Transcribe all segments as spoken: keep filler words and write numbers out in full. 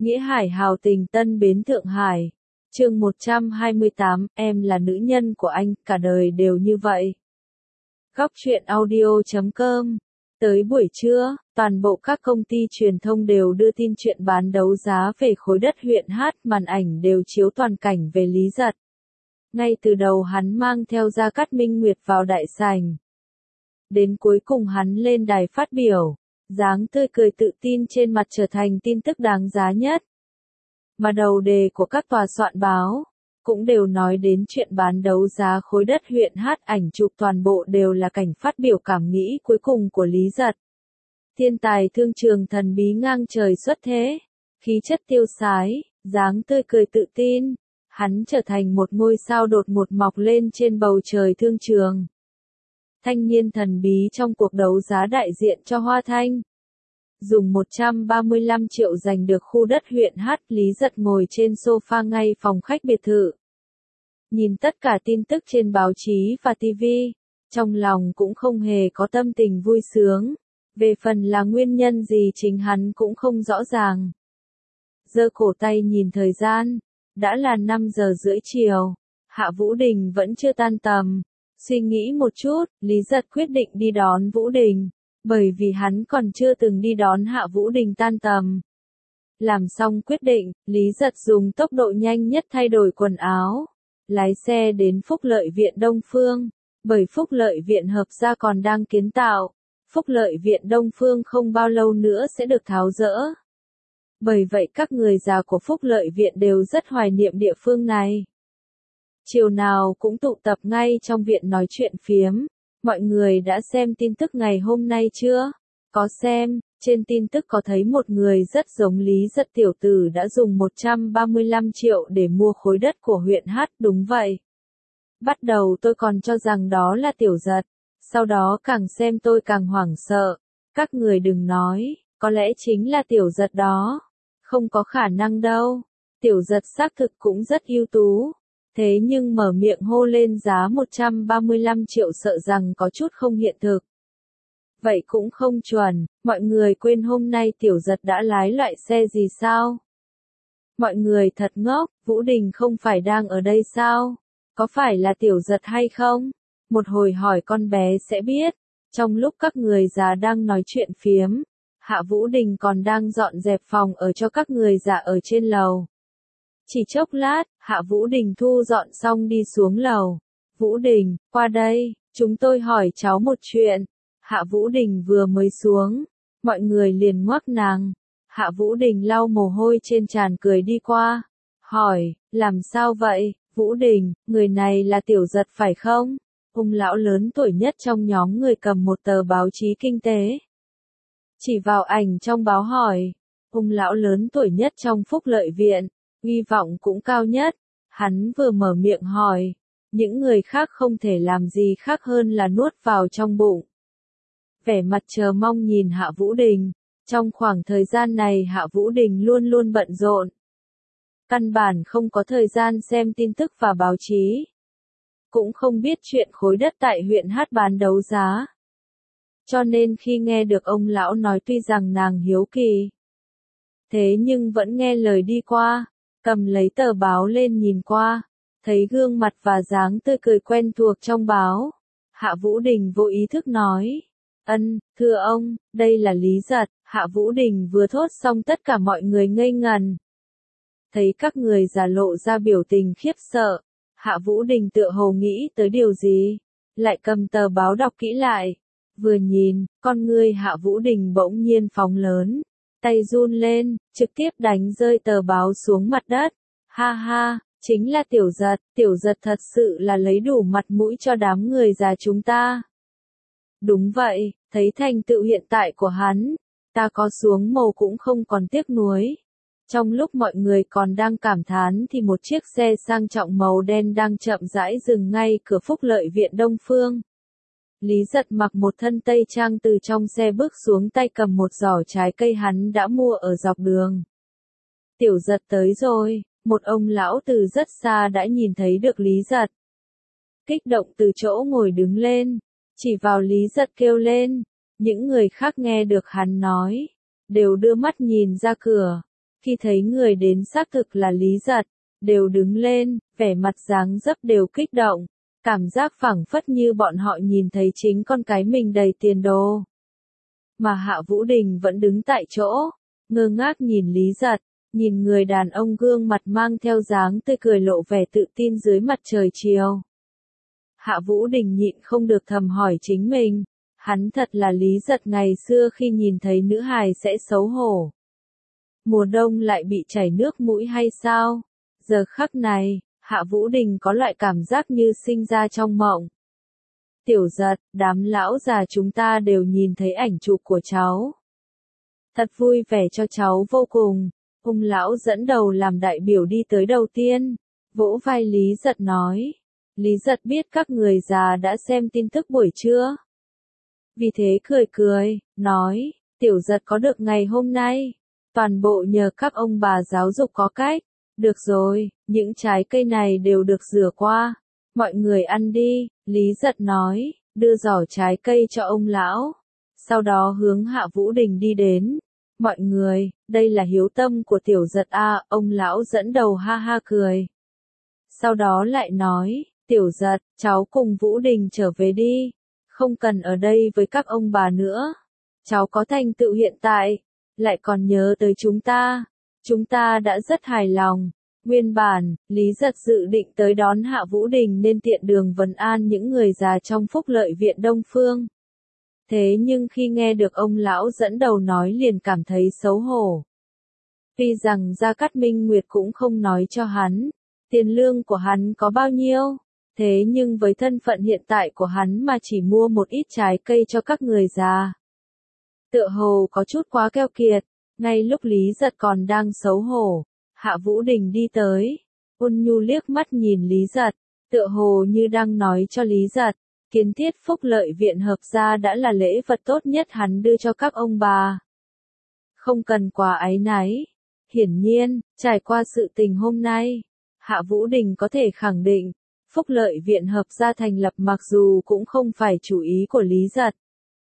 Nghĩa Hải hào tình Tân Bến Thượng Hải. Chương một trăm hai mươi tám, em là nữ nhân của anh, cả đời đều như vậy. Góc truyện audio chấm com. Tới buổi trưa, toàn bộ các công ty truyền thông đều đưa tin chuyện bán đấu giá về khối đất huyện Hát, màn ảnh đều chiếu toàn cảnh về Lý Giật. Ngay từ đầu hắn mang theo Gia Cát Minh Nguyệt vào đại sảnh. Đến cuối cùng hắn lên đài phát biểu, dáng tươi cười tự tin trên mặt trở thành tin tức đáng giá nhất. Mà đầu đề của các tòa soạn báo cũng đều nói đến chuyện bán đấu giá khối đất huyện Hát, ảnh chụp toàn bộ đều là cảnh phát biểu cảm nghĩ cuối cùng của Lý Giật. Thiên tài thương trường thần bí ngang trời xuất thế, khí chất tiêu sái, dáng tươi cười tự tin, hắn trở thành một ngôi sao đột ngột mọc lên trên bầu trời thương trường. Thanh niên thần bí trong cuộc đấu giá đại diện cho Hoa Thanh. Dùng một trăm ba mươi lăm triệu giành được khu đất huyện Hát, Lý Giật ngồi trên sofa ngay phòng khách biệt thự. Nhìn tất cả tin tức trên báo chí và ti vi, trong lòng cũng không hề có tâm tình vui sướng. Về phần là nguyên nhân gì chính hắn cũng không rõ ràng. Giơ cổ tay nhìn thời gian, đã là năm giờ rưỡi chiều, Hạ Vũ Đình vẫn chưa tan tầm. Suy nghĩ một chút, Lý Giật quyết định đi đón Vũ Đình, bởi vì hắn còn chưa từng đi đón Hạ Vũ Đình tan tầm. Làm xong quyết định, Lý Giật dùng tốc độ nhanh nhất thay đổi quần áo, lái xe đến Phúc Lợi Viện Đông Phương, bởi Phúc Lợi Viện Hợp Gia còn đang kiến tạo, Phúc Lợi Viện Đông Phương không bao lâu nữa sẽ được tháo dỡ. Bởi vậy các người già của Phúc Lợi Viện đều rất hoài niệm địa phương này. Chiều nào cũng tụ tập ngay trong viện nói chuyện phiếm. Mọi người đã xem tin tức ngày hôm nay chưa? Có xem, trên tin tức có thấy một người rất giống Lý Giật tiểu tử đã dùng một trăm ba mươi lăm triệu để mua khối đất của huyện Hát, đúng vậy. Bắt đầu tôi còn cho rằng đó là Tiểu Giật, sau đó càng xem tôi càng hoảng sợ. Các người đừng nói, có lẽ chính là Tiểu Giật đó. Không có khả năng đâu, Tiểu Giật xác thực cũng rất ưu tú. Thế nhưng mở miệng hô lên giá một trăm ba mươi lăm triệu sợ rằng có chút không hiện thực. Vậy cũng không chuẩn, mọi người quên hôm nay Tiểu Giật đã lái loại xe gì sao? Mọi người thật ngốc, Vũ Đình không phải đang ở đây sao? Có phải là Tiểu Giật hay không? Một hồi hỏi con bé sẽ biết. Trong lúc các người già đang nói chuyện phiếm, Hạ Vũ Đình còn đang dọn dẹp phòng ở cho các người già ở trên lầu. Chỉ chốc lát, Hạ Vũ Đình thu dọn xong đi xuống lầu. Vũ Đình, qua đây, chúng tôi hỏi cháu một chuyện. Hạ Vũ Đình vừa mới xuống, mọi người liền ngoác nàng. Hạ Vũ Đình lau mồ hôi trên trán cười đi qua. Hỏi, làm sao vậy, Vũ Đình, người này là Tiểu Giật phải không? Ông lão lớn tuổi nhất trong nhóm người cầm một tờ báo chí kinh tế. Chỉ vào ảnh trong báo hỏi. Ông lão lớn tuổi nhất trong Phúc Lợi Viện. Hy vọng cũng cao nhất, hắn vừa mở miệng hỏi, những người khác không thể làm gì khác hơn là nuốt vào trong bụng. Vẻ mặt chờ mong nhìn Hạ Vũ Đình, trong khoảng thời gian này Hạ Vũ Đình luôn luôn bận rộn. Căn bản không có thời gian xem tin tức và báo chí. Cũng không biết chuyện khối đất tại huyện Hát bán đấu giá. Cho nên khi nghe được ông lão nói tuy rằng nàng hiếu kỳ, thế nhưng vẫn nghe lời đi qua. Cầm lấy tờ báo lên nhìn qua, thấy gương mặt và dáng tươi cười quen thuộc trong báo. Hạ Vũ Đình vô ý thức nói, ân, thưa ông, đây là Lý Giật. Hạ Vũ Đình vừa thốt xong tất cả mọi người ngây ngần. Thấy các người già lộ ra biểu tình khiếp sợ, Hạ Vũ Đình tựa hồ nghĩ tới điều gì, lại cầm tờ báo đọc kỹ lại. Vừa nhìn, con ngươi Hạ Vũ Đình bỗng nhiên phóng lớn. Tay run lên, trực tiếp đánh rơi tờ báo xuống mặt đất. Ha ha, chính là Tiểu Giật, Tiểu Giật thật sự là lấy đủ mặt mũi cho đám người già chúng ta. Đúng vậy, thấy thành tựu hiện tại của hắn, ta có xuống mồ cũng không còn tiếc nuối. Trong lúc mọi người còn đang cảm thán thì một chiếc xe sang trọng màu đen đang chậm rãi dừng ngay cửa Phúc Lợi Viện Đông Phương. Lý Giật mặc một thân tây trang từ trong xe bước xuống, tay cầm một giỏ trái cây hắn đã mua ở dọc đường. Tiểu Giật tới rồi, một ông lão từ rất xa đã nhìn thấy được Lý Giật. Kích động từ chỗ ngồi đứng lên, chỉ vào Lý Giật kêu lên. Những người khác nghe được hắn nói, đều đưa mắt nhìn ra cửa. Khi thấy người đến xác thực là Lý Giật, đều đứng lên, vẻ mặt dáng dấp đều kích động, cảm giác phảng phất như bọn họ nhìn thấy chính con cái mình đầy tiền đồ. Mà Hạ Vũ Đình vẫn đứng tại chỗ, ngơ ngác nhìn Lý Giật, nhìn người đàn ông gương mặt mang theo dáng tươi cười lộ vẻ tự tin dưới mặt trời chiều. Hạ Vũ Đình nhịn không được thầm hỏi chính mình, hắn thật là Lý Giật ngày xưa khi nhìn thấy nữ hài sẽ xấu hổ. Mùa đông lại bị chảy nước mũi hay sao? Giờ khắc này, Hạ Vũ Đình có loại cảm giác như sinh ra trong mộng. Tiểu Giật, đám lão già chúng ta đều nhìn thấy ảnh chụp của cháu. Thật vui vẻ cho cháu vô cùng. Ông lão dẫn đầu làm đại biểu đi tới đầu tiên, vỗ vai Lý Giật nói. Lý Giật biết các người già đã xem tin tức buổi trưa. Vì thế cười cười, nói, Tiểu Giật có được ngày hôm nay. Toàn bộ nhờ các ông bà giáo dục có cách. Được rồi, những trái cây này đều được rửa qua. Mọi người ăn đi, Lý Giật nói, đưa giỏ trái cây cho ông lão. Sau đó hướng Hạ Vũ Đình đi đến. Mọi người, đây là hiếu tâm của Tiểu Giật a, ông lão dẫn đầu ha ha cười. Sau đó lại nói, Tiểu Giật, cháu cùng Vũ Đình trở về đi. Không cần ở đây với các ông bà nữa. Cháu có thành tựu hiện tại, lại còn nhớ tới chúng ta. Chúng ta đã rất hài lòng. Nguyên bản, Lý Giật dự định tới đón Hạ Vũ Đình nên tiện đường vấn an những người già trong Phúc Lợi Viện Đông Phương. Thế nhưng khi nghe được ông lão dẫn đầu nói liền cảm thấy xấu hổ. Tuy rằng Gia Cát Minh Nguyệt cũng không nói cho hắn, tiền lương của hắn có bao nhiêu, thế nhưng với thân phận hiện tại của hắn mà chỉ mua một ít trái cây cho các người già. Tựa hồ có chút quá keo kiệt, ngay lúc Lý Giật còn đang xấu hổ, Hạ Vũ Đình đi tới, ôn nhu liếc mắt nhìn Lý Giật, tựa hồ như đang nói cho Lý Giật. Kiến thiết Phúc Lợi Viện hợp gia đã là lễ vật tốt nhất hắn đưa cho các ông bà. Không cần quà áy náy. Hiển nhiên, trải qua sự tình hôm nay, Hạ Vũ Đình có thể khẳng định, Phúc Lợi Viện hợp gia thành lập mặc dù cũng không phải chủ ý của Lý Giật.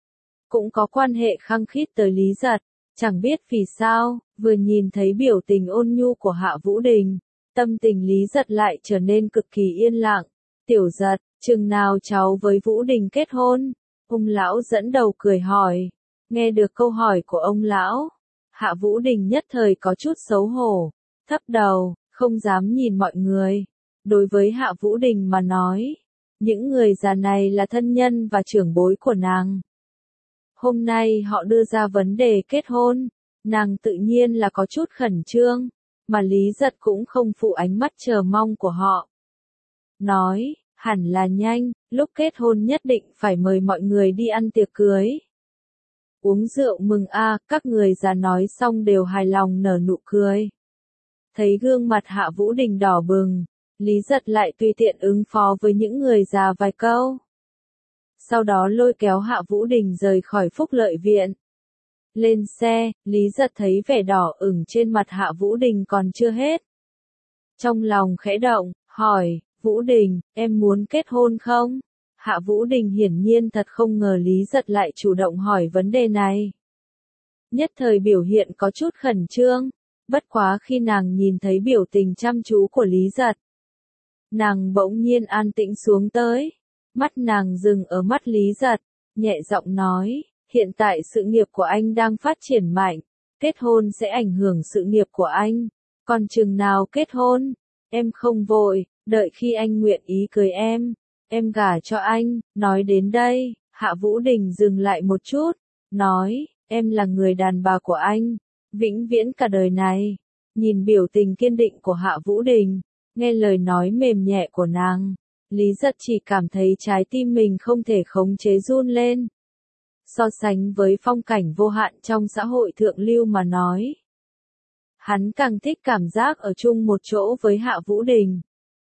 Cũng có quan hệ khăng khít tới Lý Giật, chẳng biết vì sao, vừa nhìn thấy biểu tình ôn nhu của Hạ Vũ Đình, tâm tình Lý Giật lại trở nên cực kỳ yên lặng. Tiểu Giật, chừng nào cháu với Vũ Đình kết hôn? Ông lão dẫn đầu cười hỏi. Nghe được câu hỏi của ông lão, Hạ Vũ Đình nhất thời có chút xấu hổ, thấp đầu, không dám nhìn mọi người. Đối với Hạ Vũ Đình mà nói, những người già này là thân nhân và trưởng bối của nàng. Hôm nay họ đưa ra vấn đề kết hôn, nàng tự nhiên là có chút khẩn trương, mà Lý Giật cũng không phụ ánh mắt chờ mong của họ. Nói, hẳn là nhanh, lúc kết hôn nhất định phải mời mọi người đi ăn tiệc cưới. Uống rượu mừng a, các người già nói xong đều hài lòng nở nụ cười. Thấy gương mặt Hạ Vũ Đình đỏ bừng, Lý Giật lại tùy tiện ứng phó với những người già vài câu. Sau đó lôi kéo Hạ Vũ Đình rời khỏi Phúc Lợi Viện. Lên xe, Lý Giật thấy vẻ đỏ ửng trên mặt Hạ Vũ Đình còn chưa hết. Trong lòng khẽ động, hỏi, Vũ Đình, em muốn kết hôn không? Hạ Vũ Đình hiển nhiên thật không ngờ Lý Giật lại chủ động hỏi vấn đề này. Nhất thời biểu hiện có chút khẩn trương, bất quá khi nàng nhìn thấy biểu tình chăm chú của Lý Giật, nàng bỗng nhiên an tĩnh xuống tới, mắt nàng dừng ở mắt Lý Giật, nhẹ giọng nói, hiện tại sự nghiệp của anh đang phát triển mạnh, kết hôn sẽ ảnh hưởng sự nghiệp của anh, còn chừng nào kết hôn, em không vội, đợi khi anh nguyện ý cưới em, em gả cho anh. Nói đến đây, Hạ Vũ Đình dừng lại một chút, nói, em là người đàn bà của anh, vĩnh viễn cả đời này. Nhìn biểu tình kiên định của Hạ Vũ Đình, nghe lời nói mềm nhẹ của nàng, Lý Giật chỉ cảm thấy trái tim mình không thể khống chế run lên. So sánh với phong cảnh vô hạn trong xã hội thượng lưu mà nói, hắn càng thích cảm giác ở chung một chỗ với Hạ Vũ Đình.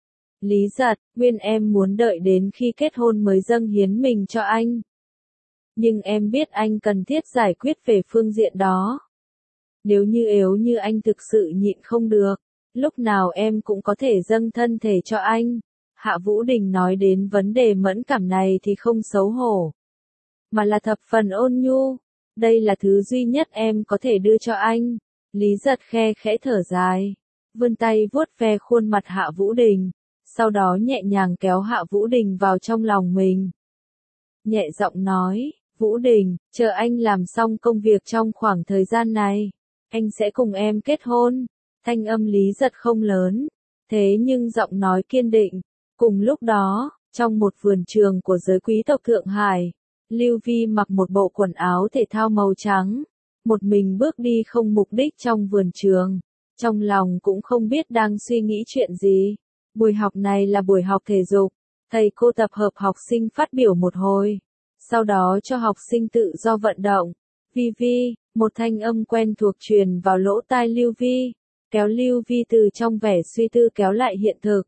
Lý Giật, nguyên em muốn đợi đến khi kết hôn mới dâng hiến mình cho anh. Nhưng em biết anh cần thiết giải quyết về phương diện đó. Nếu như yếu như anh thực sự nhịn không được, lúc nào em cũng có thể dâng thân thể cho anh. Hạ Vũ Đình nói đến vấn đề mẫn cảm này thì không xấu hổ, mà là thập phần ôn nhu. Đây là thứ duy nhất em có thể đưa cho anh. Lý Giật khe khẽ thở dài, vươn tay vuốt ve khuôn mặt Hạ Vũ Đình, sau đó nhẹ nhàng kéo Hạ Vũ Đình vào trong lòng mình. Nhẹ giọng nói, Vũ Đình, chờ anh làm xong công việc trong khoảng thời gian này, anh sẽ cùng em kết hôn. Thanh âm Lý Giật không lớn, thế nhưng giọng nói kiên định. Cùng lúc đó, trong một vườn trường của giới quý tộc Thượng Hải, Lưu Vi mặc một bộ quần áo thể thao màu trắng, một mình bước đi không mục đích trong vườn trường, trong lòng cũng không biết đang suy nghĩ chuyện gì. Buổi học này là buổi học thể dục, thầy cô tập hợp học sinh phát biểu một hồi, sau đó cho học sinh tự do vận động. Vi Vi, một thanh âm quen thuộc truyền vào lỗ tai Lưu Vi, kéo Lưu Vi từ trong vẻ suy tư kéo lại hiện thực.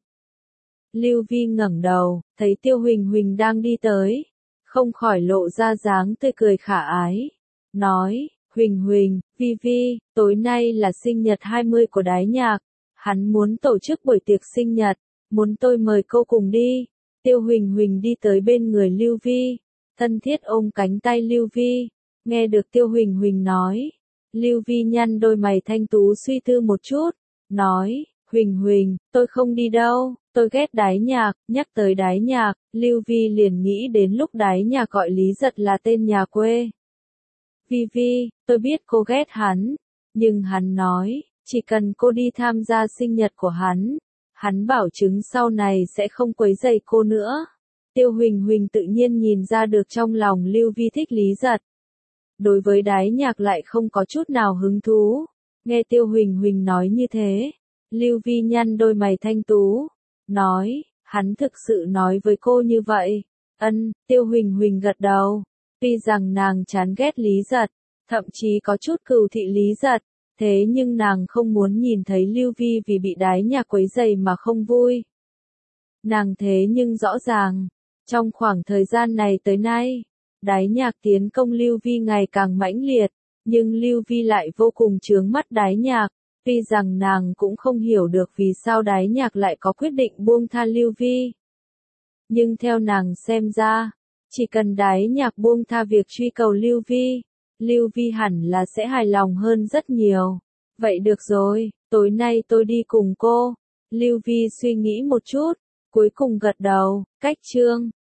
Lưu Vi ngẩng đầu, thấy Tiêu Huỳnh Huỳnh đang đi tới, không khỏi lộ ra dáng tươi cười khả ái, nói, Huỳnh Huỳnh, Vi Vi, tối nay là sinh nhật hai mươi của Đái Nhạc, hắn muốn tổ chức buổi tiệc sinh nhật, muốn tôi mời cô cùng đi. Tiêu Huỳnh Huỳnh đi tới bên người Lưu Vi, thân thiết ôm cánh tay Lưu Vi, nghe được Tiêu Huỳnh Huỳnh nói. Lưu Vi nhăn đôi mày thanh tú suy tư một chút, nói, Huỳnh Huỳnh, tôi không đi đâu, tôi ghét Đái Nhạc. Nhắc tới Đái Nhạc, Lưu Vi liền nghĩ đến lúc Đái Nhạc gọi Lý Giật là tên nhà quê. Vi Vi, tôi biết cô ghét hắn, nhưng hắn nói, chỉ cần cô đi tham gia sinh nhật của hắn, hắn bảo chứng sau này sẽ không quấy rầy cô nữa. Tiêu Huỳnh Huỳnh tự nhiên nhìn ra được trong lòng Lưu Vi thích Lý Giật. Đối với Đái Nhạc lại không có chút nào hứng thú. Nghe Tiêu Huỳnh Huỳnh nói như thế, Lưu Vi nhăn đôi mày thanh tú, nói, hắn thực sự nói với cô như vậy. Ân, Tiêu Huỳnh Huỳnh gật đầu. Tuy rằng nàng chán ghét Lý Giật, thậm chí có chút cừu thị Lý Giật, thế nhưng nàng không muốn nhìn thấy Lưu Vi vì bị Đái Nhạc quấy rầy mà không vui. Nàng thế nhưng rõ ràng, trong khoảng thời gian này tới nay, Đái Nhạc tiến công Lưu Vi ngày càng mãnh liệt, nhưng Lưu Vi lại vô cùng chướng mắt Đái Nhạc, tuy rằng nàng cũng không hiểu được vì sao Đái Nhạc lại có quyết định buông tha Lưu Vi. Nhưng theo nàng xem ra, chỉ cần Đái Nhạc buông tha việc truy cầu Lưu Vi, Lưu Vi hẳn là sẽ hài lòng hơn rất nhiều. Vậy được rồi, tối nay tôi đi cùng cô. Lưu Vi suy nghĩ một chút, cuối cùng gật đầu. Cách chương